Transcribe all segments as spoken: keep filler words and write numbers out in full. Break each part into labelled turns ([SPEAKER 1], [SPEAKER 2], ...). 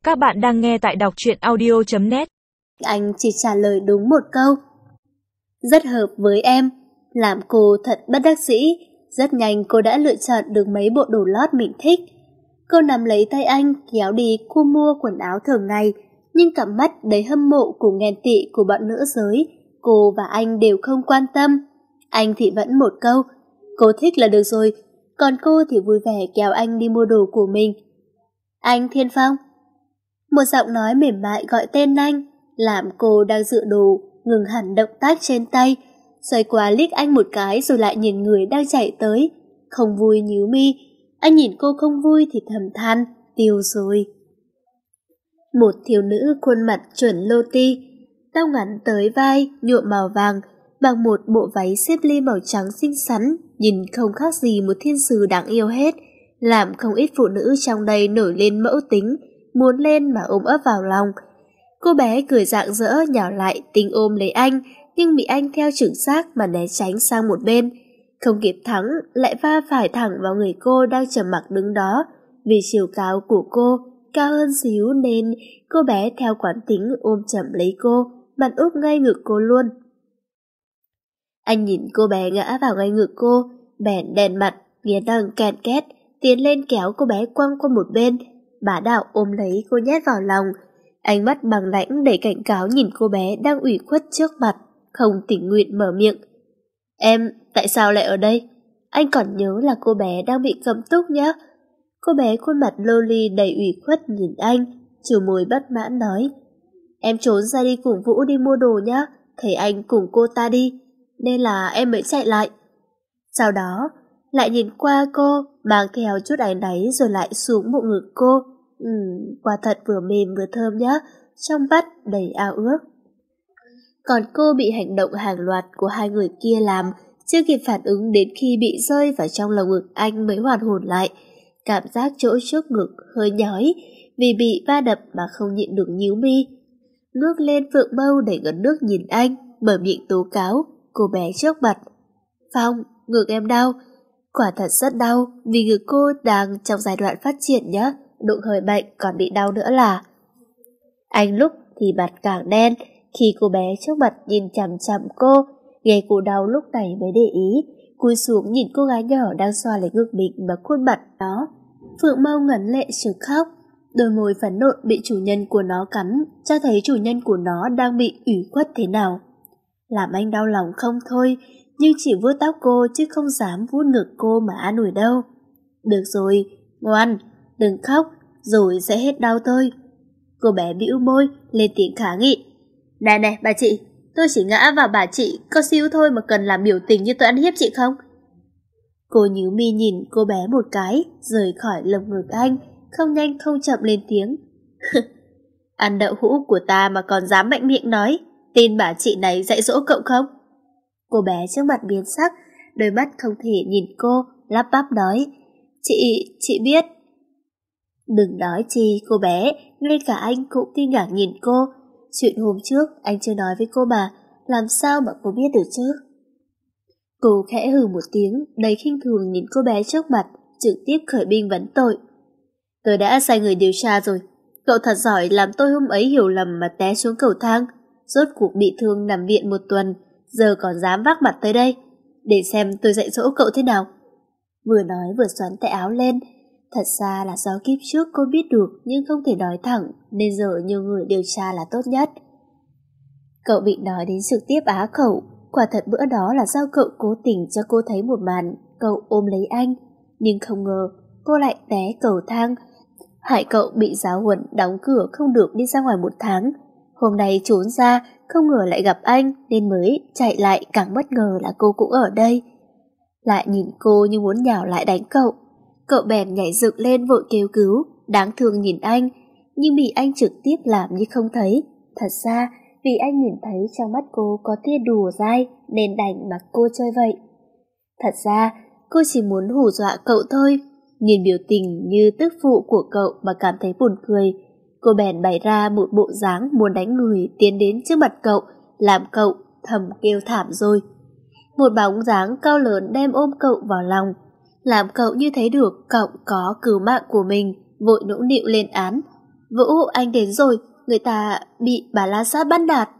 [SPEAKER 1] Các bạn đang nghe tại đọc truyện audio chấm net.
[SPEAKER 2] Anh chỉ trả lời đúng một câu. Rất hợp với em. Làm cô thật bất đắc dĩ. Rất nhanh cô đã lựa chọn được mấy bộ đồ lót mình thích. Cô nắm lấy tay anh kéo đi cô mua quần áo thường ngày, nhưng cặp mắt đầy hâm mộ cùng ghen tị của bọn nữ giới, cô và anh đều không quan tâm. Anh thì vẫn một câu, cô thích là được rồi, còn cô thì vui vẻ kéo anh đi mua đồ của mình. Anh Thiên Phong. Một giọng nói mềm mại gọi tên anh, làm cô đang dựa đồ ngừng hẳn động tác trên tay, xoay qua liếc anh một cái rồi lại nhìn người đang chạy tới. Không vui nhíu mi, anh nhìn cô không vui thì thầm than, tiêu rồi. Một thiếu nữ khuôn mặt chuẩn lô ti, tóc ngắn tới vai, nhuộm màu vàng, bằng một bộ váy xếp ly màu trắng xinh xắn, nhìn không khác gì một thiên sứ đáng yêu hết, làm không ít phụ nữ trong đây nổi lên mẫu tính, muốn lên mà ôm ấp vào lòng. Cô bé cười rạng rỡ nhào lại tính ôm lấy anh, nhưng bị anh theo trực giác mà né tránh sang một bên. Không kịp thắng, lại va phải thẳng vào người cô đang trầm mặc đứng đó. Vì chiều cao của cô cao hơn xíu nên cô bé theo quán tính ôm chầm lấy cô, mặt úp ngay ngực cô luôn. Anh nhìn cô bé ngã vào ngay ngực cô, bèn đèn mặt, nghiến răng ken két, tiến lên kéo cô bé quăng qua một bên, bá đạo ôm lấy cô nhét vào lòng. Ánh mắt bằng lãnh đầy cảnh cáo nhìn cô bé đang ủy khuất trước mặt, không tình nguyện mở miệng. Em, tại sao lại ở đây? Anh còn nhớ là cô bé đang bị cấm túc nhá. Cô bé khuôn mặt lô ly đầy ủy khuất nhìn anh, trừ môi bất mãn nói. Em trốn ra đi cùng Vũ đi mua đồ nhá, thấy anh cùng cô ta đi, nên là em mới chạy lại. Sau đó, lại nhìn qua cô, mang theo chút áy náy rồi lại xuống bộ ngực cô. Ừ, quả thật vừa mềm vừa thơm nhá, trong vắt đầy ao ước. Còn cô bị hành động hàng loạt của hai người kia làm, chưa kịp phản ứng đến khi bị rơi vào trong lồng ngực anh mới hoàn hồn lại. Cảm giác chỗ trước ngực hơi nhói, vì bị va đập mà không nhịn được nhíu mi. Ngước lên phượng mâu để ngấn nước nhìn anh, mở miệng tố cáo, cô bé trước mặt. Phong, ngực em đau. Quả thật rất đau, vì ngực cô đang trong giai đoạn phát triển nhá, đụng hơi bệnh còn bị đau nữa là. Anh lúc thì mặt càng đen, khi cô bé trước mặt nhìn chằm chằm cô, nghe cô đau lúc này mới để ý, cúi xuống nhìn cô gái nhỏ đang xoa lấy ngực mình và khuôn mặt đó. Phượng Mâu ngấn lệ sực khóc, đôi môi phấn nộn bị chủ nhân của nó cắn, cho thấy chủ nhân của nó đang bị ủy khuất thế nào. Làm anh đau lòng không thôi, nhưng chỉ vuốt tóc cô chứ không dám vuốt ngực cô mà an ủi đâu. Được rồi, ngoan, đừng khóc, rồi sẽ hết đau thôi. Cô bé bĩu môi, lên tiếng kháng nghị. Này này bà chị, tôi chỉ ngã vào bà chị có xíu thôi mà cần làm biểu tình như tôi ăn hiếp chị không? Cô nhíu mi nhìn cô bé một cái, rời khỏi lồng ngực anh, không nhanh không chậm lên tiếng. Ăn đậu hũ của ta mà còn dám mạnh miệng nói, tin bà chị này dạy dỗ cậu không? Cô bé trước mặt biến sắc, đôi mắt không thể nhìn cô, lắp bắp nói. Chị, chị biết. Đừng nói chi cô bé, ngay cả anh cũng kinh ngạc nhìn cô. Chuyện hôm trước anh chưa nói với cô mà, làm sao mà cô biết được chứ? Cô khẽ hừ một tiếng, đầy khinh thường nhìn cô bé trước mặt, trực tiếp khởi binh vấn tội. Tôi đã sai người điều tra rồi, cậu thật giỏi làm tôi hôm ấy hiểu lầm mà té xuống cầu thang, rốt cuộc bị thương nằm viện một tuần, giờ còn dám vác mặt tới đây, để xem tôi dạy dỗ cậu thế nào. Vừa nói vừa xoắn tay áo lên. Thật ra là do kiếp trước cô biết được nhưng không thể nói thẳng, nên giờ nhiều người điều tra là tốt nhất. Cậu bị nói đến trực tiếp á khẩu, quả thật bữa đó là do cậu cố tình cho cô thấy một màn, cậu ôm lấy anh, nhưng không ngờ cô lại té cầu thang, hại cậu bị giáo huấn đóng cửa không được đi ra ngoài một tháng. Hôm nay trốn ra, không ngờ lại gặp anh nên mới chạy lại, càng bất ngờ là cô cũng ở đây. Lại nhìn cô như muốn nhào lại đánh cậu. Cậu bèn nhảy dựng lên vội kêu cứu, đáng thương nhìn anh, nhưng bị anh trực tiếp làm như không thấy. Thật ra, vì anh nhìn thấy trong mắt cô có tia đùa dai nên đành mặc cô chơi vậy. Thật ra, cô chỉ muốn hù dọa cậu thôi. Nhìn biểu tình như tức phụ của cậu mà cảm thấy buồn cười. Cô bèn bày ra một bộ dáng muốn đánh người tiến đến trước mặt cậu, làm cậu thầm kêu thảm rồi. Một bóng dáng cao lớn đem ôm cậu vào lòng, làm cậu như thấy được cậu có cứu mạng của mình, vội nũng nịu lên án. Vũ, anh đến rồi, người ta bị bà la sát bắt nạt.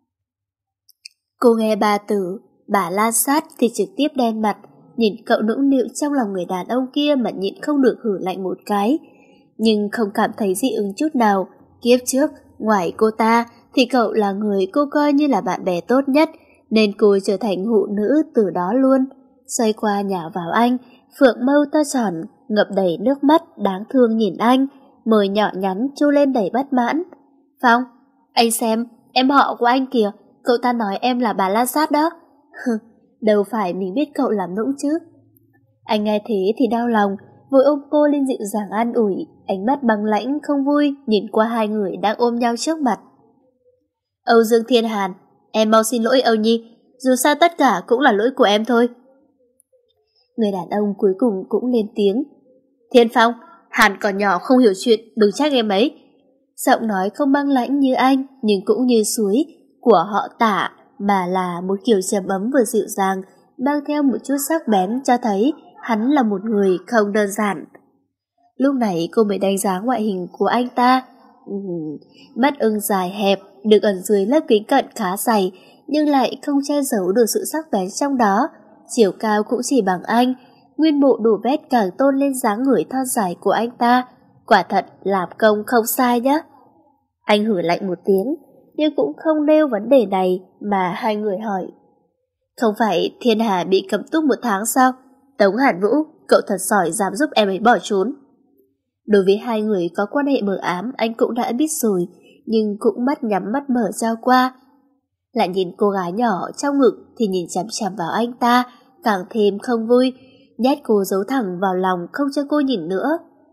[SPEAKER 2] Cô nghe ba từ bà la sát thì trực tiếp đen mặt, nhìn cậu nũng nịu trong lòng người đàn ông kia mà nhịn không được hử lạnh một cái, nhưng không cảm thấy dị ứng chút nào. Kiếp trước, ngoài cô ta thì cậu là người cô coi như là bạn bè tốt nhất, nên cô trở thành hụ nữ từ đó luôn. Xoay qua nhào vào anh, phượng mâu to tròn, ngập đầy nước mắt đáng thương nhìn anh, môi nhỏ nhắn chu lên đầy bất mãn. Phong, anh xem, em họ của anh kìa, cậu ta nói em là bà la sát đó. Đâu phải mình biết cậu làm nũng chứ. Anh nghe thế thì đau lòng, vội ôm cô lên dịu dàng an ủi, ánh mắt băng lãnh không vui nhìn qua hai người đang ôm nhau trước mặt. Âu Dương Thiên Hàn, em mau xin lỗi Âu Nhi, dù sao tất cả cũng là lỗi của em thôi. Người đàn ông cuối cùng cũng lên tiếng. Thiên Phong, Hàn còn nhỏ không hiểu chuyện, đừng trách em ấy. Giọng nói không băng lãnh như anh, nhưng cũng như suối của họ Tả, mà là một kiểu trầm ấm vừa dịu dàng, mang theo một chút sắc bén cho thấy hắn là một người không đơn giản. Lúc này cô mới đánh giá ngoại hình của anh ta. Uhm, mắt ưng dài hẹp, được ẩn dưới lớp kính cận khá dày, nhưng lại không che giấu được sự sắc bén trong đó. Chiều cao cũng chỉ bằng anh, nguyên bộ đổ vét càng tôn lên dáng người thon dài của anh ta. Quả thật làm công không sai nhá. Anh hử lạnh một tiếng, nhưng cũng không nêu vấn đề này mà hai người hỏi. Không phải Thiên Hà bị cấm túc một tháng sao? Tống Hàn Vũ, cậu thật giỏi dám giúp em ấy bỏ trốn. Đối với hai người có quan hệ mờ ám anh cũng đã biết rồi, nhưng cũng mắt nhắm mắt mở trao qua. Lại nhìn cô gái nhỏ trong ngực thì nhìn chằm chằm vào anh ta, càng thêm không vui, nhét cô giấu thẳng vào lòng không cho cô nhìn nữa.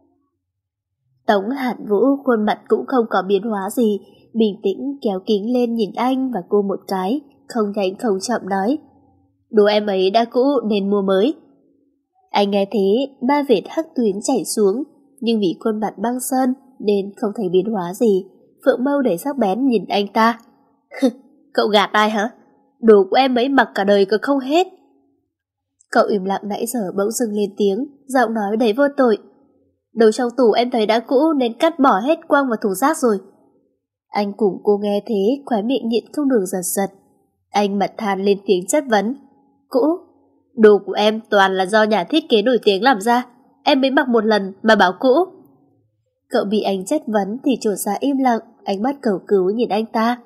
[SPEAKER 2] Tống Hàn Vũ khuôn mặt cũng không có biến hóa gì, bình tĩnh kéo kính lên nhìn anh và cô một cái, không nhanh không chậm nói. Đồ em ấy đã cũ nên mua mới. Anh nghe thế, ba vệt hắc tuyến chảy xuống, nhưng vì khuôn mặt băng sơn nên không thấy biến hóa gì. Phượng mâu đầy sắc bén nhìn anh ta. Cậu gạt ai hả? Đồ của em ấy mặc cả đời còn không hết. Cậu im lặng nãy giờ bỗng dưng lên tiếng, giọng nói đầy vô tội. Đồ trong tủ em thấy đã cũ nên cắt bỏ hết quăng vào thùng rác rồi. Anh cùng cô nghe thế, khóe miệng nhịn không được giật giật. Anh mặt than lên tiếng chất vấn. Cũ? Đồ của em toàn là do nhà thiết kế nổi tiếng làm ra, em mới mặc một lần mà bảo cũ. Cậu bị anh chất vấn thì trột dạ im lặng, ánh mắt cầu cứu nhìn anh ta.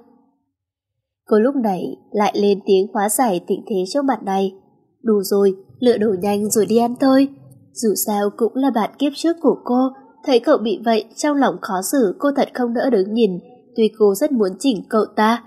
[SPEAKER 2] Cô lúc này lại lên tiếng hóa giải tình thế trước mặt này. Đủ rồi, lựa đồ nhanh rồi đi ăn thôi. Dù sao cũng là bạn kiếp trước của cô, thấy cậu bị vậy trong lòng khó xử cô thật không đỡ đứng nhìn, tuy cô rất muốn chỉnh cậu ta.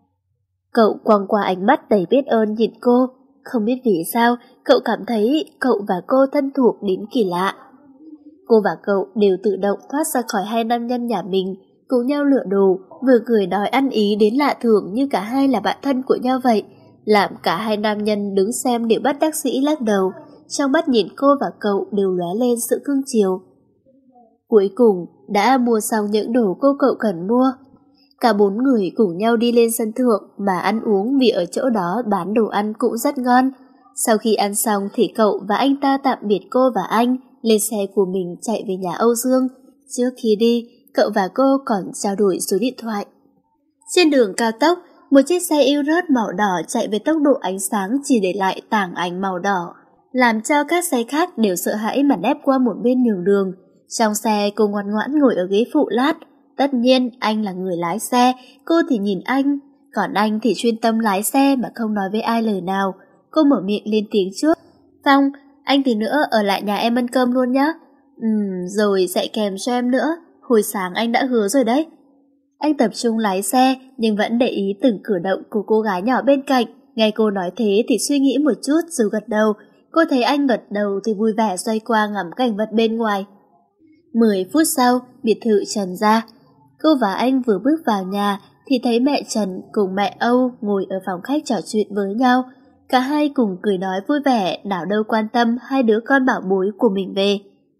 [SPEAKER 2] Cậu quăng qua ánh mắt đầy biết ơn nhìn cô, không biết vì sao cậu cảm thấy cậu và cô thân thuộc đến kỳ lạ. Cô và cậu đều tự động thoát ra khỏi hai nam nhân nhà mình, cùng nhau lựa đồ, vừa cười đòi ăn ý đến lạ thường như cả hai là bạn thân của nhau vậy, làm cả hai nam nhân đứng xem đều bất đắc dĩ lắc đầu, trong mắt nhìn cô và cậu đều lóe lên sự cưng chiều. Cuối cùng đã mua xong những đồ cô cậu cần mua. Cả bốn người cùng nhau đi lên sân thượng mà ăn uống vì ở chỗ đó bán đồ ăn cũng rất ngon. Sau khi ăn xong thì cậu và anh ta tạm biệt cô và anh, lên xe của mình chạy về nhà Âu Dương. Trước khi đi, cậu và cô còn trao đổi số điện thoại. Trên đường cao tốc, một chiếc xe Eurus màu đỏ chạy với tốc độ ánh sáng chỉ để lại tảng ánh màu đỏ, làm cho các xe khác đều sợ hãi mà nép qua một bên nhường đường. Trong xe cô ngoan ngoãn ngồi ở ghế phụ lát. Tất nhiên anh là người lái xe, cô thì nhìn anh, còn anh thì chuyên tâm lái xe mà không nói với ai lời nào. Cô mở miệng lên tiếng trước. Phong, anh tí nữa ở lại nhà em ăn cơm luôn nhá. Ừm, rồi dạy kèm cho em nữa, hồi sáng anh đã hứa rồi đấy. Anh tập trung lái xe nhưng vẫn để ý từng cử động của cô gái nhỏ bên cạnh. Nghe cô nói thế thì suy nghĩ một chút rồi gật đầu. Cô thấy anh gật đầu thì vui vẻ xoay qua ngắm cảnh vật bên ngoài. Mười phút sau, biệt thự Trần ra. Cô và anh vừa bước vào nhà thì thấy mẹ Trần cùng mẹ Âu ngồi ở phòng khách trò chuyện với nhau. Cả hai cùng cười nói vui vẻ, nào đâu quan tâm hai đứa con bảo bối của mình về.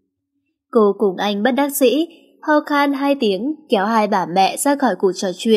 [SPEAKER 2] Cô cùng anh bất đắc dĩ, ho khan hai tiếng kéo hai bà mẹ ra khỏi cuộc trò chuyện.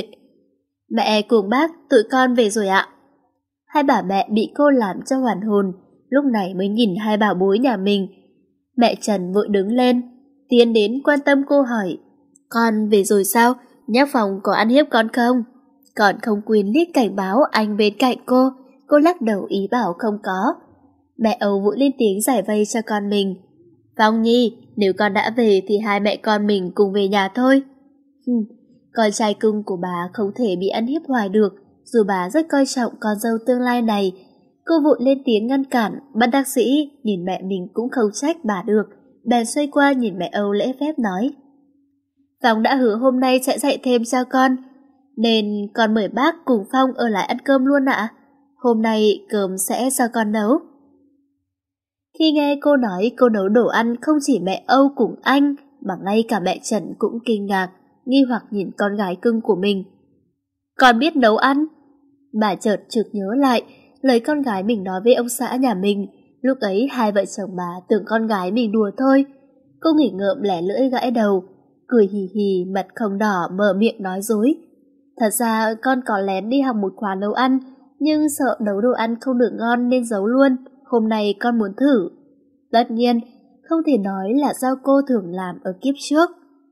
[SPEAKER 2] Mẹ cùng bác, tụi con về rồi ạ. Hai bà mẹ bị cô làm cho hoàn hồn, lúc này mới nhìn hai bảo bối nhà mình. Mẹ Trần vội đứng lên, tiến đến quan tâm cô hỏi. Con về rồi sao? Nhóc phòng có ăn hiếp con không? Còn không quên liếc cảnh báo anh bên cạnh cô. Cô lắc đầu ý bảo không có. Mẹ Âu vội lên tiếng giải vây cho con mình. Phong Nhi, nếu con đã về thì hai mẹ con mình cùng về nhà thôi. Hừm, con trai cưng của bà không thể bị ăn hiếp hoài được, dù bà rất coi trọng con dâu tương lai này. Cô vội lên tiếng ngăn cản, bất đắc dĩ, nhìn mẹ mình cũng không trách bà được. Bèn xoay qua nhìn mẹ Âu lễ phép nói. Phong đã hứa hôm nay sẽ dạy thêm cho con, nên con mời bác cùng Phong ở lại ăn cơm luôn ạ. Hôm nay cơm sẽ do con nấu. Khi nghe cô nói cô nấu đồ ăn không chỉ mẹ Âu cùng anh, mà ngay cả mẹ Trần cũng kinh ngạc, nghi hoặc nhìn con gái cưng của mình. Con biết nấu ăn? Bà chợt chợt nhớ lại lời con gái mình nói với ông xã nhà mình. Lúc ấy hai vợ chồng bà tưởng con gái mình đùa thôi. Cô nghỉ ngợm lẻ lưỡi gãi đầu, cười hì hì, mặt không đỏ, mở miệng nói dối. Thật ra con có lén đi học một khóa nấu ăn, nhưng sợ nấu đồ ăn không được ngon nên giấu luôn. Hôm nay con muốn thử. Tất nhiên, không thể nói là do cô thường làm ở kiếp trước.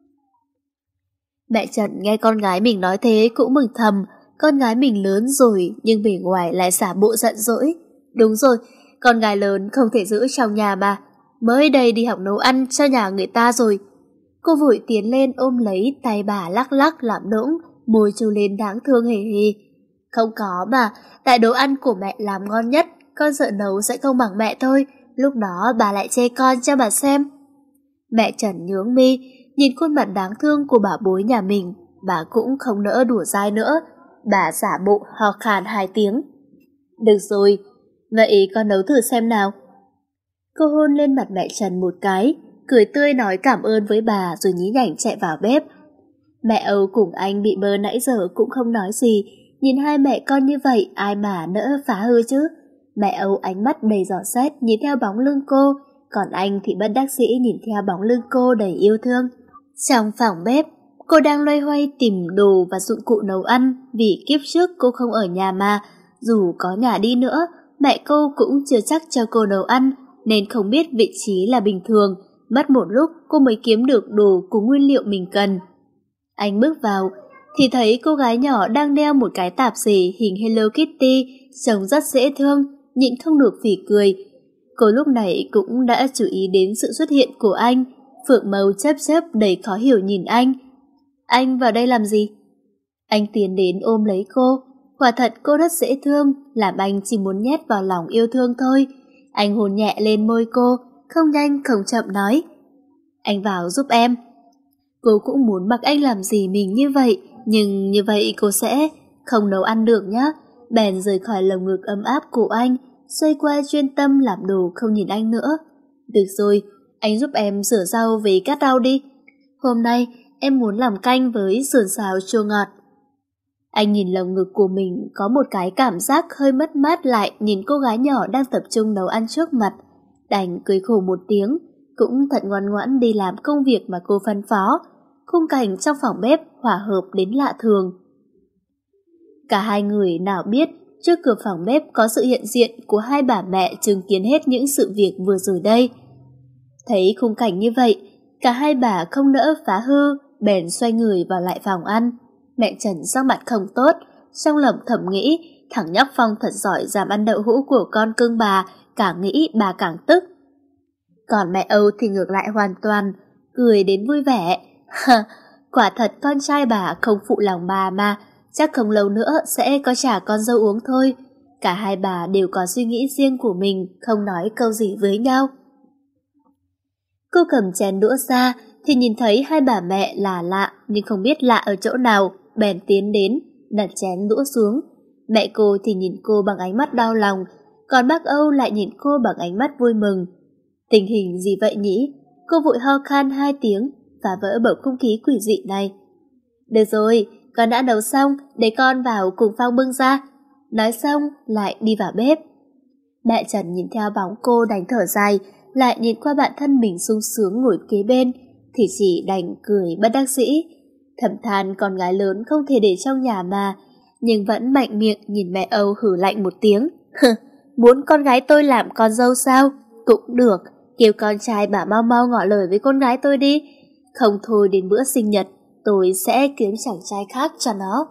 [SPEAKER 2] Mẹ Trần nghe con gái mình nói thế cũng mừng thầm. Con gái mình lớn rồi nhưng bề ngoài lại giả bộ giận dỗi. Đúng rồi, con gái lớn không thể giữ trong nhà mà. Mới đây đi học nấu ăn cho nhà người ta rồi. Cô vội tiến lên ôm lấy tay bà lắc lắc làm nũng, môi trêu lên đáng thương hề hề. Không có mà, tại đồ ăn của mẹ làm ngon nhất, con sợ nấu sẽ không bằng mẹ thôi. Lúc đó bà lại chê con cho bà xem. Mẹ Trần nhướng mi, nhìn khuôn mặt đáng thương của bà bối nhà mình, bà cũng không nỡ đùa dai nữa. Bà giả bộ ho khan hai tiếng. Được rồi, vậy con nấu thử xem nào. Cô hôn lên mặt mẹ Trần một cái, cười tươi nói cảm ơn với bà rồi nhí nhảnh chạy vào bếp. Mẹ Âu cùng anh bị bơ nãy giờ cũng không nói gì, nhìn hai mẹ con như vậy ai mà nỡ phá hư chứ. Mẹ Âu ánh mắt đầy giỏ xét nhìn theo bóng lưng cô, còn anh thì bất đắc dĩ nhìn theo bóng lưng cô đầy yêu thương. Trong phòng bếp, cô đang loay hoay tìm đồ và dụng cụ nấu ăn vì kiếp trước cô không ở nhà mà. Dù có nhà đi nữa, mẹ cô cũng chưa chắc cho cô nấu ăn nên không biết vị trí là bình thường. Mất một lúc cô mới kiếm được đồ cùng nguyên liệu mình cần. Anh bước vào thì thấy cô gái nhỏ đang đeo một cái tạp dề hình Hello Kitty, trông rất dễ thương, nhịn không được phỉ cười. Cô lúc này cũng đã chú ý đến sự xuất hiện của anh. Phượng màu chớp chớp đầy khó hiểu nhìn anh. Anh vào đây làm gì? Anh tiến đến ôm lấy cô. Quả thật cô rất dễ thương, làm anh chỉ muốn nhét vào lòng yêu thương thôi. Anh hôn nhẹ lên môi cô, không nhanh không chậm nói. Anh vào giúp em. Cô cũng muốn bắt anh làm gì mình như vậy, nhưng như vậy cô sẽ không nấu ăn được nhá. Bèn rời khỏi lồng ngực ấm áp của anh, xoay qua chuyên tâm làm đồ không nhìn anh nữa. Được rồi, anh giúp em rửa rau với cắt rau đi. Hôm nay em muốn làm canh với sườn xào chua ngọt. Anh nhìn lồng ngực của mình có một cái cảm giác hơi mất mát lại nhìn cô gái nhỏ đang tập trung nấu ăn trước mặt. Đành cười khổ một tiếng, cũng thật ngoan ngoãn đi làm công việc mà cô phân phó. Khung cảnh trong phòng bếp hòa hợp đến lạ thường. Cả hai người nào biết trước cửa phòng bếp có sự hiện diện của hai bà mẹ chứng kiến hết những sự việc vừa rồi đây. Thấy khung cảnh như vậy, cả hai bà không nỡ phá hư, bèn xoay người vào lại phòng ăn. Mẹ Trần sắc mặt không tốt, trong lòng thầm nghĩ thằng nhóc Phong thật giỏi làm ăn đậu hũ của con cưng bà, càng nghĩ bà càng tức. Còn mẹ Âu thì ngược lại hoàn toàn, cười đến vui vẻ. Quả thật con trai bà không phụ lòng bà mà, chắc không lâu nữa sẽ có trả con dâu uống thôi. Cả hai bà đều có suy nghĩ riêng của mình, không nói câu gì với nhau. Cô cầm chén đũa ra thì nhìn thấy hai bà mẹ là lạ nhưng không biết lạ ở chỗ nào, bèn tiến đến, đặt chén đũa xuống. Mẹ cô thì nhìn cô bằng ánh mắt đau lòng, còn bác Âu lại nhìn cô bằng ánh mắt vui mừng. Tình hình gì vậy nhỉ? Cô vội ho khan hai tiếng, phá vỡ bầu không khí quỷ dị này. Được rồi, con đã nấu xong, để con vào cùng Phong bưng ra. Nói xong, lại đi vào bếp. Mẹ Trần nhìn theo bóng cô đành thở dài, lại nhìn qua bạn thân mình sung sướng ngồi kế bên, thì chỉ đành cười bất đắc dĩ. Thầm than con gái lớn không thể để trong nhà mà, nhưng vẫn mạnh miệng nhìn mẹ Âu hử lạnh một tiếng. Muốn con gái tôi làm con dâu sao? Cũng được, kêu con trai bà mau mau ngỏ lời với con gái tôi đi. Không thôi đến bữa sinh nhật, tôi sẽ kiếm chàng trai khác cho nó.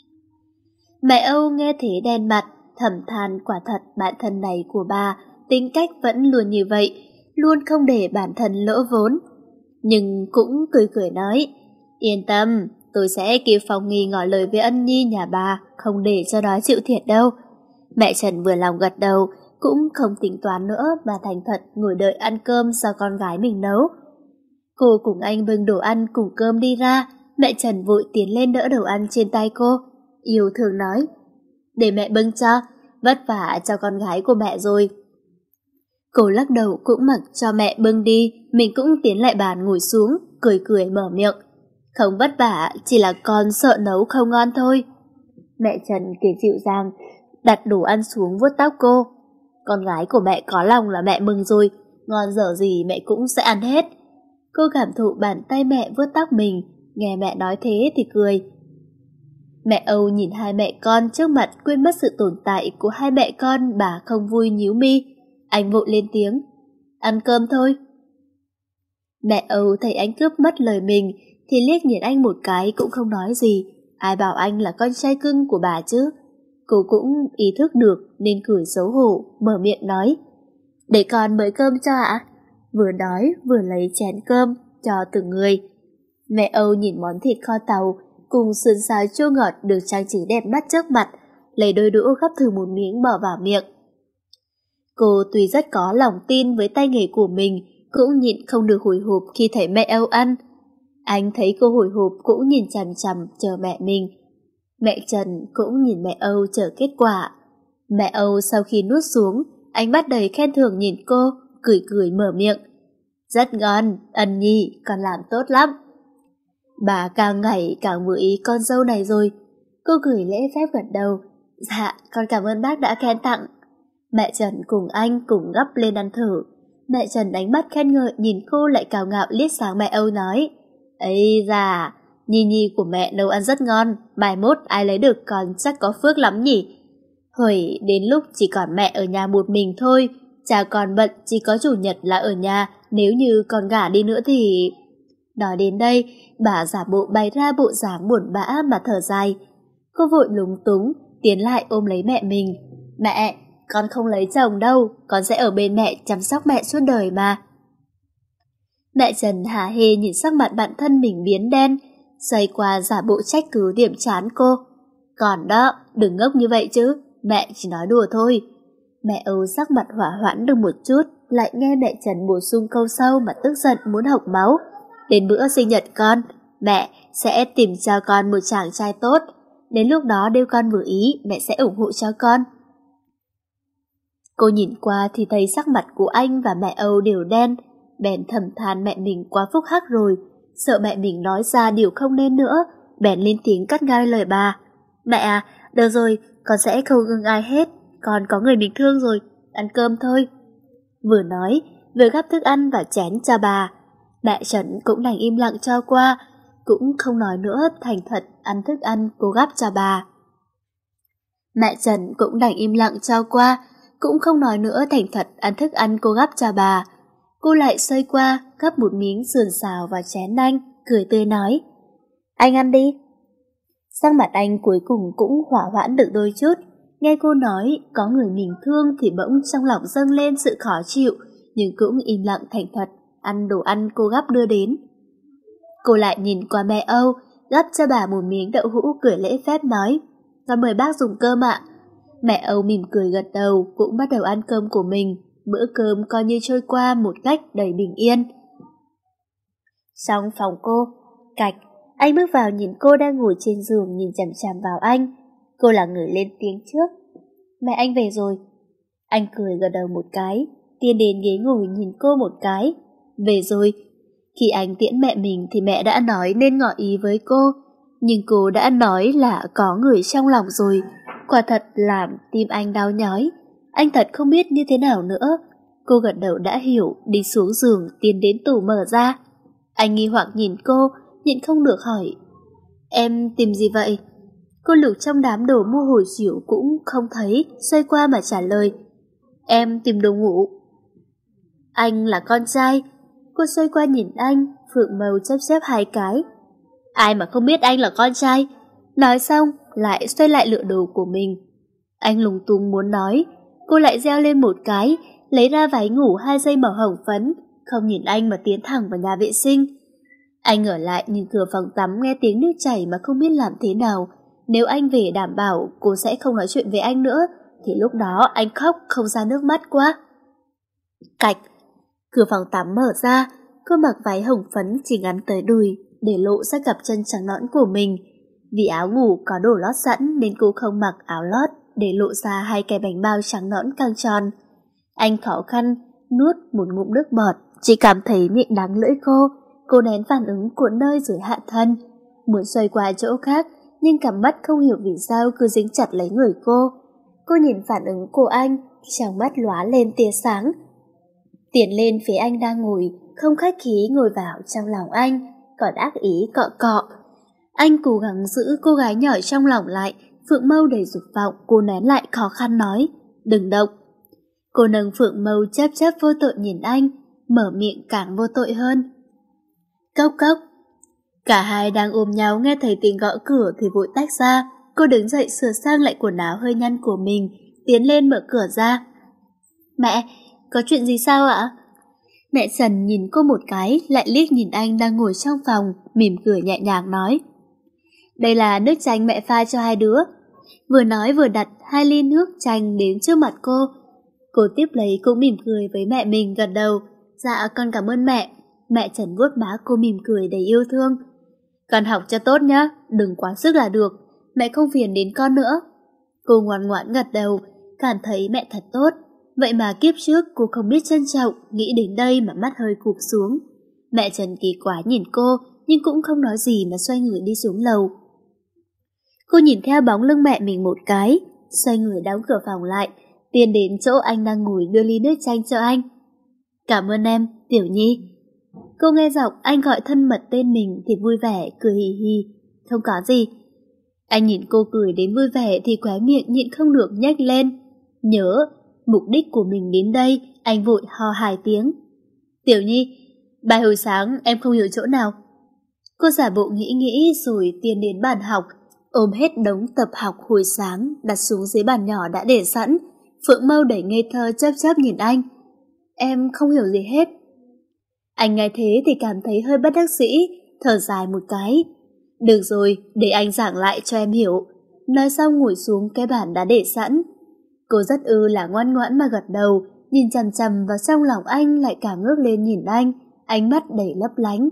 [SPEAKER 2] Mẹ Âu nghe thế đen mặt, thầm than quả thật bạn thân này của bà tính cách vẫn luôn như vậy, luôn không để bản thân lỗ vốn. Nhưng cũng cười cười nói, yên tâm, tôi sẽ kịp phòng nghi ngỏ lời với ân nhi nhà bà, không để cho nó chịu thiệt đâu. Mẹ Trần vừa lòng gật đầu, cũng không tính toán nữa mà thành thật ngồi đợi ăn cơm do con gái mình nấu. Cô cùng anh bưng đồ ăn cùng cơm đi ra, mẹ Trần vội tiến lên đỡ đồ ăn trên tay cô, yêu thương nói, để mẹ bưng cho, vất vả cho con gái của mẹ rồi. Cô lắc đầu cũng mặc cho mẹ bưng đi, mình cũng tiến lại bàn ngồi xuống, cười cười mở miệng, không vất vả, chỉ là con sợ nấu không ngon thôi. Mẹ Trần kể dịu dàng, đặt đồ ăn xuống vuốt tóc cô, con gái của mẹ có lòng là mẹ mừng rồi, ngon dở gì mẹ cũng sẽ ăn hết. Cô cảm thụ bàn tay mẹ vuốt tóc mình, nghe mẹ nói thế thì cười. Mẹ Âu nhìn hai mẹ con trước mặt quên mất sự tồn tại của hai mẹ con, bà không vui nhíu mi. Anh vội lên tiếng, ăn cơm thôi. Mẹ Âu thấy anh cướp mất lời mình thì liếc nhìn anh một cái cũng không nói gì. Ai bảo anh là con trai cưng của bà chứ. Cô cũng ý thức được nên cười xấu hổ, mở miệng nói, để con mới cơm cho ạ. Vừa nói vừa lấy chén cơm cho từng người. Mẹ Âu nhìn món thịt kho tàu cùng sườn xào chua ngọt được trang trí đẹp mắt trước mặt, lấy đôi đũa gắp thử một miếng bỏ vào miệng. Cô tuy rất có lòng tin với tay nghề của mình, cũng nhịn không được hồi hộp khi thấy mẹ Âu ăn. Anh thấy cô hồi hộp cũng nhìn chằm chằm chờ mẹ mình. Mẹ Trần cũng nhìn mẹ Âu chờ kết quả. Mẹ Âu sau khi nuốt xuống, ánh mắt đầy khen thưởng nhìn cô, cười cười mở miệng, rất ngon, ân nhi, con làm tốt lắm. Bà càng ngày càng vừa ý con dâu này rồi. Cô gửi lễ phép gật đầu, dạ, con cảm ơn bác đã khen tặng. Mẹ Trần cùng anh cùng gấp lên ăn thử. Mẹ Trần ánh mắt khen ngợi nhìn cô lại cào ngạo liếc sang mẹ Âu nói, ấy da, nhi nhi của mẹ nấu ăn rất ngon, mai mốt ai lấy được con chắc có phước lắm nhỉ. Hồi đến lúc chỉ còn mẹ ở nhà một mình thôi, cha còn bận chỉ có chủ nhật là ở nhà, nếu như con gả đi nữa thì... Nói đến đây, bà giả bộ bày ra bộ dáng buồn bã mà thở dài. Cô vội lúng túng, tiến lại ôm lấy mẹ mình. Mẹ, con không lấy chồng đâu, con sẽ ở bên mẹ chăm sóc mẹ suốt đời mà. Mẹ Trần hả hê nhìn sắc mặt bản thân mình biến đen, xoay qua giả bộ trách cứ điểm chán cô. Còn đó, đừng ngốc như vậy chứ, mẹ chỉ nói đùa thôi. Mẹ Âu sắc mặt hỏa hoãn được một chút, lại nghe mẹ Trần bổ sung câu sau mà tức giận muốn hộc máu. Đến bữa sinh nhật con, mẹ sẽ tìm cho con một chàng trai tốt. Đến lúc đó nếu con vừa ý, mẹ sẽ ủng hộ cho con. Cô nhìn qua thì thấy sắc mặt của anh và mẹ Âu đều đen, bèn thầm than mẹ mình quá phúc hắc rồi, sợ mẹ mình nói ra điều không nên nữa, bèn lên tiếng cắt ngang lời bà. Mẹ à, được rồi, con sẽ không ưng ai hết, con có người mình thương rồi, ăn cơm thôi. Vừa nói, vừa gắp thức ăn vào chén cho bà. Mẹ Trần cũng đành im lặng cho qua, cũng không nói nữa, thành thật ăn thức ăn cô gắp cho bà. Mẹ Trần cũng đành im lặng cho qua, cũng không nói nữa, thành thật ăn thức ăn cô gắp cho bà. Cô lại xoay qua, gắp một miếng sườn xào vào chén anh, cười tươi nói, anh ăn đi. Sắc mặt anh cuối cùng cũng hỏa hoãn được đôi chút, nghe cô nói có người mình thương thì bỗng trong lòng dâng lên sự khó chịu, nhưng cũng im lặng thành thật ăn đồ ăn cô gắp đưa đến. Cô lại nhìn qua mẹ Âu, gắp cho bà một miếng đậu hũ, cười lễ phép nói, con mời bác dùng cơm ạ. Mẹ Âu mỉm cười gật đầu, cũng bắt đầu ăn cơm của mình. Bữa cơm coi như trôi qua một cách đầy bình yên. Trong phòng cô, cạch, anh bước vào nhìn cô đang ngồi trên giường nhìn chằm chằm vào anh. Cô là người lên tiếng trước. Mẹ anh về rồi. Anh cười gật đầu một cái, tiến đến ghế ngồi nhìn cô một cái. Về rồi. Khi anh tiễn mẹ mình thì mẹ đã nói nên ngỏ ý với cô, nhưng cô đã nói là có người trong lòng rồi. Quả thật làm tim anh đau nhói. Anh thật không biết như thế nào nữa. Cô gật đầu đã hiểu, đi xuống giường tiến đến tủ mở ra. Anh nghi hoặc nhìn cô, nhịn không được hỏi, em tìm gì vậy? Cô lục trong đám đồ mua hồi chiều cũng không thấy, xoay qua mà trả lời, em tìm đồ ngủ. Anh là con trai. Cô xoay qua nhìn anh, phượng màu chớp chớp hai cái. Ai mà không biết anh là con trai. Nói xong, lại xoay lại lựa đồ của mình. Anh lúng túng muốn nói, cô lại reo lên một cái, lấy ra váy ngủ hai dây màu hồng phấn, không nhìn anh mà tiến thẳng vào nhà vệ sinh. Anh ở lại nhìn cửa phòng tắm nghe tiếng nước chảy mà không biết làm thế nào. Nếu anh về đảm bảo cô sẽ không nói chuyện với anh nữa, thì lúc đó anh khóc không ra nước mắt quá. Cạch, cửa phòng tắm mở ra, cô mặc váy hồng phấn chỉ ngắn tới đùi, để lộ ra cặp chân trắng nõn của mình. Vì áo ngủ có đồ lót sẵn nên cô không mặc áo lót, để lộ ra hai cái bánh bao trắng nõn căng tròn. Anh khó khăn nuốt một ngụm nước bọt, chỉ cảm thấy miệng đắng lưỡi cô. Cô nén phản ứng của nơi dưới hạ thân, muốn xoay qua chỗ khác, nhưng cặp mắt không hiểu vì sao cứ dính chặt lấy người cô. Cô nhìn phản ứng của anh, trong mắt lóa lên tia sáng. Tiến lên phía anh đang ngồi, không khách khí ngồi vào trong lòng anh, còn ác ý cọ cọ. Anh cố gắng giữ cô gái nhỏ trong lòng lại, phượng mâu đầy dục vọng, cô nén lại khó khăn nói, đừng động. Cô nâng phượng mâu chớp chớp vô tội nhìn anh, mở miệng càng vô tội hơn. Cốc cốc. Cả hai đang ôm nhau nghe thấy tiếng gõ cửa thì vội tách ra. Cô đứng dậy sửa sang lại quần áo hơi nhăn của mình, tiến lên mở cửa ra. Mẹ, có chuyện gì sao ạ? Mẹ Trần nhìn cô một cái, lại liếc nhìn anh đang ngồi trong phòng, mỉm cười nhẹ nhàng nói. Đây là nước chanh mẹ pha cho hai đứa. Vừa nói vừa đặt hai ly nước chanh đến trước mặt cô. Cô tiếp lấy cũng mỉm cười với mẹ mình gật đầu. Dạ con cảm ơn mẹ. Mẹ Trần vuốt má cô mỉm cười đầy yêu thương. Con học cho tốt nhá, đừng quá sức là được. Mẹ không phiền đến con nữa. Cô ngoan ngoãn gật đầu, cảm thấy mẹ thật tốt. Vậy mà kiếp trước cô không biết trân trọng, nghĩ đến đây mà mắt hơi cụp xuống. Mẹ Trần kỳ quái nhìn cô, nhưng cũng không nói gì mà xoay người đi xuống lầu. Cô nhìn theo bóng lưng mẹ mình một cái, xoay người đóng cửa phòng lại, tiến đến chỗ anh đang ngồi đưa ly nước chanh cho anh. Cảm ơn em, Tiểu Nhi. Cô nghe giọng anh gọi thân mật tên mình thì vui vẻ, cười hì hì. Không có gì. Anh nhìn cô cười đến vui vẻ thì khóe miệng nhịn không được nhếch lên. Nhớ, mục đích của mình đến đây, anh vội ho hai tiếng. Tiểu Nhi, bài hồi sáng em không hiểu chỗ nào. Cô giả bộ nghĩ nghĩ rồi tiến đến bàn học, ôm hết đống tập học hồi sáng đặt xuống dưới bàn nhỏ đã để sẵn. Phượng mâu đầy ngây thơ chớp chớp nhìn anh. Em không hiểu gì hết. Anh nghe thế thì cảm thấy hơi bất đắc dĩ, thở dài một cái. Được rồi, để anh giảng lại cho em hiểu. Nói xong ngồi xuống cái bàn đã để sẵn. Cô rất ư là ngoan ngoãn mà gật đầu, nhìn chằm chằm vào trong lòng anh lại càng ngước lên nhìn anh, ánh mắt đầy lấp lánh.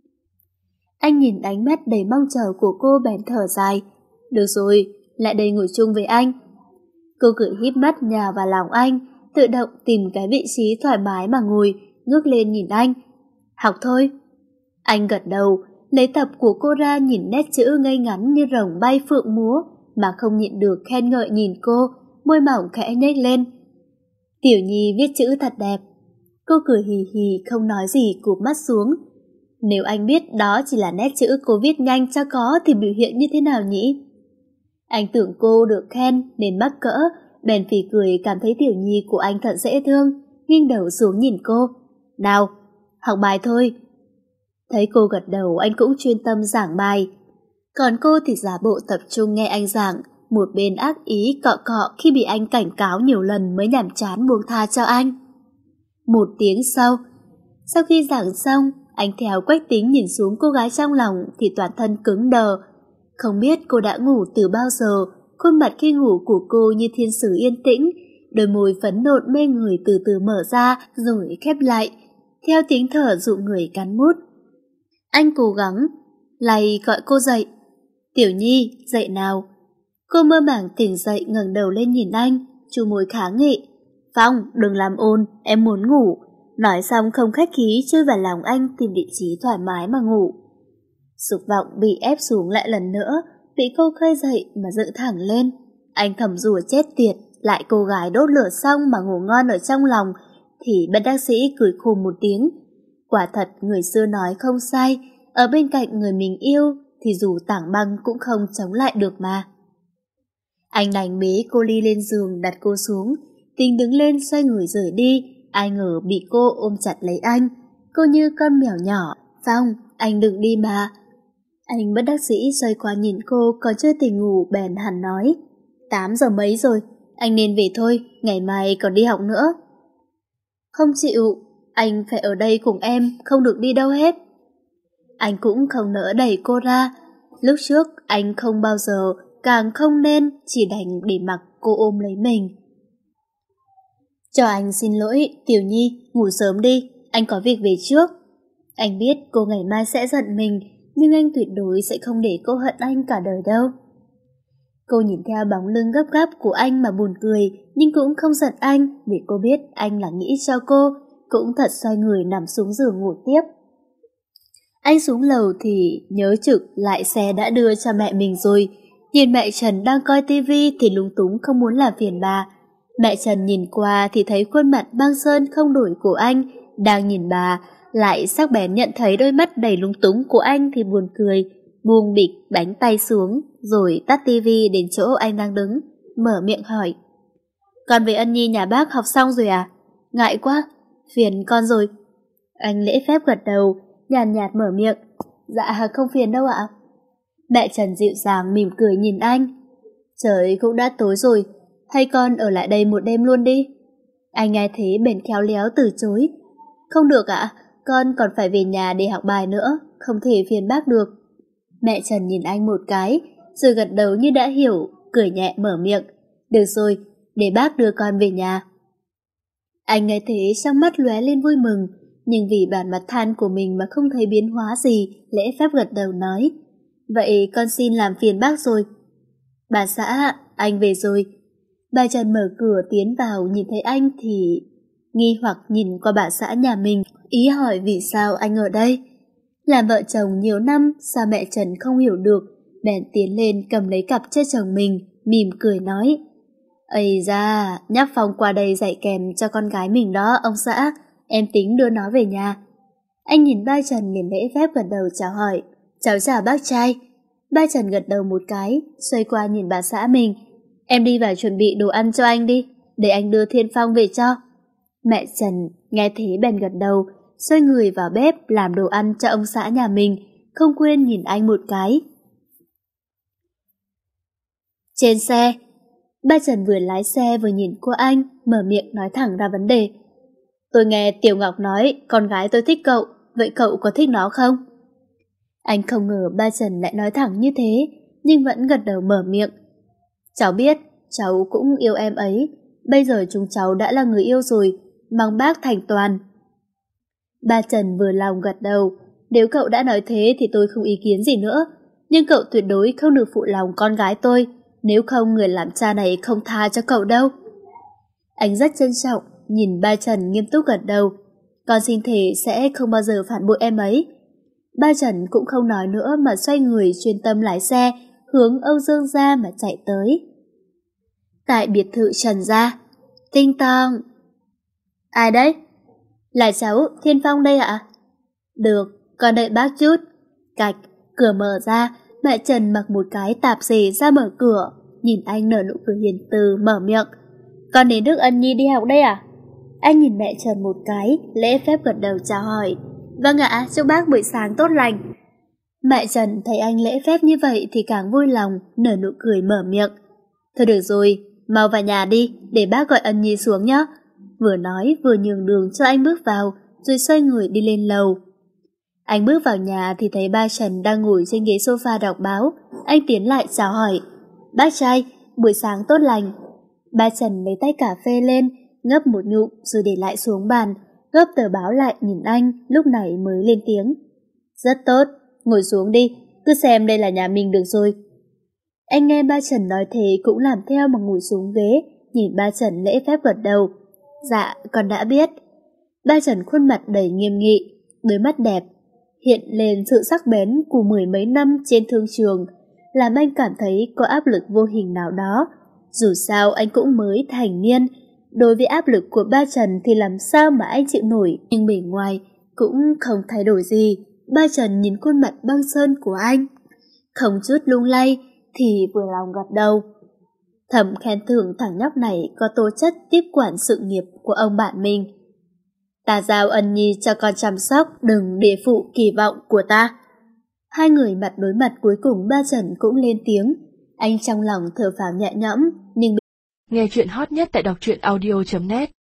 [SPEAKER 2] Anh nhìn ánh mắt đầy mong chờ của cô bèn thở dài. Được rồi, lại đây ngồi chung với anh. Cô cười híp mắt nhào vào lòng anh, tự động tìm cái vị trí thoải mái mà ngồi, ngước lên nhìn anh. Học thôi. Anh gật đầu, lấy tập của cô ra nhìn nét chữ ngây ngắn như rồng bay phượng múa, mà không nhịn được khen ngợi nhìn cô, môi mỏng khẽ nhếch lên. Tiểu Nhi viết chữ thật đẹp. Cô cười hì hì không nói gì cụp mắt xuống. Nếu anh biết đó chỉ là nét chữ cô viết nhanh cho có thì biểu hiện như thế nào nhỉ? Anh tưởng cô được khen nên mắc cỡ, bèn phì cười cảm thấy Tiểu Nhi của anh thật dễ thương, nghiêng đầu xuống nhìn cô. Nào, học bài thôi. Thấy cô gật đầu anh cũng chuyên tâm giảng bài. Còn cô thì giả bộ tập trung nghe anh giảng, một bên ác ý cọ cọ khi bị anh cảnh cáo nhiều lần mới nhàm chán buông tha cho anh. Một tiếng sau, sau khi giảng xong, anh theo Quách Tính nhìn xuống cô gái trong lòng thì toàn thân cứng đờ. Không biết cô đã ngủ từ bao giờ, khuôn mặt khi ngủ của cô như thiên sử yên tĩnh, đôi môi phấn nộn mê người từ từ mở ra rồi khép lại, theo tiếng thở dụ người cắn mút. Anh cố gắng lay gọi cô dậy. Tiểu Nhi, dậy nào. Cô mơ màng tỉnh dậy ngẩng đầu lên nhìn anh, chu môi kháng nghị. Phong, đừng làm ồn, em muốn ngủ. Nói xong không khách khí chui vào lòng anh tìm vị trí thoải mái mà ngủ. Dục vọng bị ép xuống lại lần nữa, bị cô khơi dậy mà dựng thẳng lên. Anh thầm rủa chết tiệt, lại cô gái đốt lửa xong mà ngủ ngon ở trong lòng, thì bất đắc sĩ cười khùng một tiếng. Quả thật người xưa nói không sai, ở bên cạnh người mình yêu thì dù tảng băng cũng không chống lại được mà. Anh đành bế cô Ly lên giường đặt cô xuống, tính đứng lên xoay người rời đi, ai ngờ bị cô ôm chặt lấy anh. Cô như con mèo nhỏ. Phong, anh đừng đi mà. Anh bất đắc dĩ xoay qua nhìn cô còn chưa tỉnh ngủ bèn hẳn nói. Tám giờ mấy rồi, anh nên về thôi, ngày mai còn đi học nữa. Không chịu, anh phải ở đây cùng em, không được đi đâu hết. Anh cũng không nỡ đẩy cô ra. Lúc trước anh không bao giờ, càng không nên, chỉ đành để mặc cô ôm lấy mình. Cho anh xin lỗi, Tiểu Nhi, ngủ sớm đi, anh có việc về trước. Anh biết cô ngày mai sẽ giận mình, nhưng anh tuyệt đối sẽ không để cô hận anh cả đời đâu. Cô nhìn theo bóng lưng gấp gáp của anh mà buồn cười, nhưng cũng không giận anh vì cô biết anh là nghĩ cho cô, cũng thật xoay người nằm xuống giường ngủ tiếp. Anh xuống lầu thì nhớ trực lại xe đã đưa cho mẹ mình rồi. Nhìn mẹ Trần đang coi tivi thì lúng túng không muốn làm phiền bà. Mẹ Trần nhìn qua thì thấy khuôn mặt băng sơn không đổi của anh, đang nhìn bà, lại sắc bén nhận thấy đôi mắt đầy lúng túng của anh thì buồn cười, buông bịch bánh tay xuống, rồi tắt tivi đến chỗ anh đang đứng, mở miệng hỏi. Con với Ân Nhi nhà bác học xong rồi à? Ngại quá, phiền con rồi. Anh lễ phép gật đầu, nhàn nhạt, nhạt mở miệng. Dạ không phiền đâu ạ. Mẹ Trần dịu dàng mỉm cười nhìn anh. Trời cũng đã tối rồi, hay con ở lại đây một đêm luôn đi. Anh nghe thế bèn khéo léo từ chối. Không được ạ, con còn phải về nhà để học bài nữa, không thể phiền bác được. Mẹ Trần nhìn anh một cái, rồi gật đầu như đã hiểu, cười nhẹ mở miệng. Được rồi, để bác đưa con về nhà. Anh nghe thế trong mắt lóe lên vui mừng, nhưng vì bản mặt than của mình mà không thấy biến hóa gì, lễ phép gật đầu nói. Vậy con xin làm phiền bác rồi. Bà xã, anh về rồi. Bà Trần mở cửa tiến vào nhìn thấy anh thì nghi hoặc nhìn qua bà xã nhà mình, ý hỏi vì sao anh ở đây. Làm vợ chồng nhiều năm, sao mẹ Trần không hiểu được, bèn tiến lên cầm lấy cặp cho chồng mình, mỉm cười nói. Ây da, nhắc Phong qua đây dạy kèm cho con gái mình đó, ông xã, em tính đưa nó về nhà. Anh nhìn ba Trần liền lễ phép gật đầu chào hỏi. Cháu chào bác trai. Ba Trần gật đầu một cái, xoay qua nhìn bà xã mình. Em đi vào chuẩn bị đồ ăn cho anh đi, để anh đưa Thiên Phong về cho. Mẹ Trần nghe thế bèn gật đầu, xoay người vào bếp làm đồ ăn cho ông xã nhà mình, không quên nhìn anh một cái. Trên xe, ba Trần vừa lái xe vừa nhìn qua anh, mở miệng nói thẳng ra vấn đề. Tôi nghe Tiểu Ngọc nói con gái tôi thích cậu, vậy cậu có thích nó không? Anh không ngờ ba Trần lại nói thẳng như thế, nhưng vẫn gật đầu mở miệng. Cháu biết, cháu cũng yêu em ấy, bây giờ chúng cháu đã là người yêu rồi, mong bác thành toàn. Ba Trần vừa lòng gật đầu, nếu cậu đã nói thế thì tôi không ý kiến gì nữa, nhưng cậu tuyệt đối không được phụ lòng con gái tôi, nếu không người làm cha này không tha cho cậu đâu. Anh rất trân trọng, nhìn ba Trần nghiêm túc gật đầu, con xin thề sẽ không bao giờ phản bội em ấy. Ba Trần cũng không nói nữa mà xoay người chuyên tâm lái xe, hướng Âu Dương gia mà chạy tới. Tại biệt thự Trần gia, tinh tong. Ai đấy? Là cháu Thiên Phong đây ạ? Được, con đợi bác chút. Cạch, cửa mở ra, mẹ Trần mặc một cái tạp dề ra mở cửa, nhìn anh nở nụ cười hiền từ mở miệng. Con đến Đức Ân Nhi đi học đây à? Anh nhìn mẹ Trần một cái, lễ phép gật đầu chào hỏi. Vâng ạ, chúc bác buổi sáng tốt lành. Mẹ Trần thấy anh lễ phép như vậy thì càng vui lòng, nở nụ cười mở miệng. Thôi được rồi, mau vào nhà đi, để bác gọi Ân Nhi xuống nhé. Vừa nói vừa nhường đường cho anh bước vào, rồi xoay người đi lên lầu. Anh bước vào nhà thì thấy ba Trần đang ngồi trên ghế sofa đọc báo. Anh tiến lại chào hỏi. Bác trai, buổi sáng tốt lành. Ba Trần lấy tay cà phê lên, ngấp một nhụm rồi để lại xuống bàn, gấp tờ báo lại nhìn anh, lúc này mới lên tiếng. Rất tốt, ngồi xuống đi, cứ xem đây là nhà mình được rồi. Anh nghe ba Trần nói thế cũng làm theo mà ngồi xuống ghế, nhìn ba Trần lễ phép gật đầu. Dạ, con đã biết. Ba Trần khuôn mặt đầy nghiêm nghị, đôi mắt đẹp, hiện lên sự sắc bén của mười mấy năm trên thương trường, làm anh cảm thấy có áp lực vô hình nào đó. Dù sao anh cũng mới thành niên, đối với áp lực của ba Trần thì làm sao mà anh chịu nổi, nhưng bề ngoài cũng không thay đổi gì. Ba Trần nhìn khuôn mặt băng sơn của anh, không chút lung lay thì vừa lòng gật đầu. Thầm khen thưởng thằng nhóc này có tố chất tiếp quản sự nghiệp của ông bạn mình. Ta giao Ân Nhi cho con chăm sóc, đừng để phụ kỳ vọng của ta. Hai người mặt đối mặt cuối cùng ba Trần cũng lên tiếng. Anh trong lòng thở phào nhẹ nhõm, nhưng
[SPEAKER 1] nghe chuyện hot nhất tại đọc truyện audio chấm net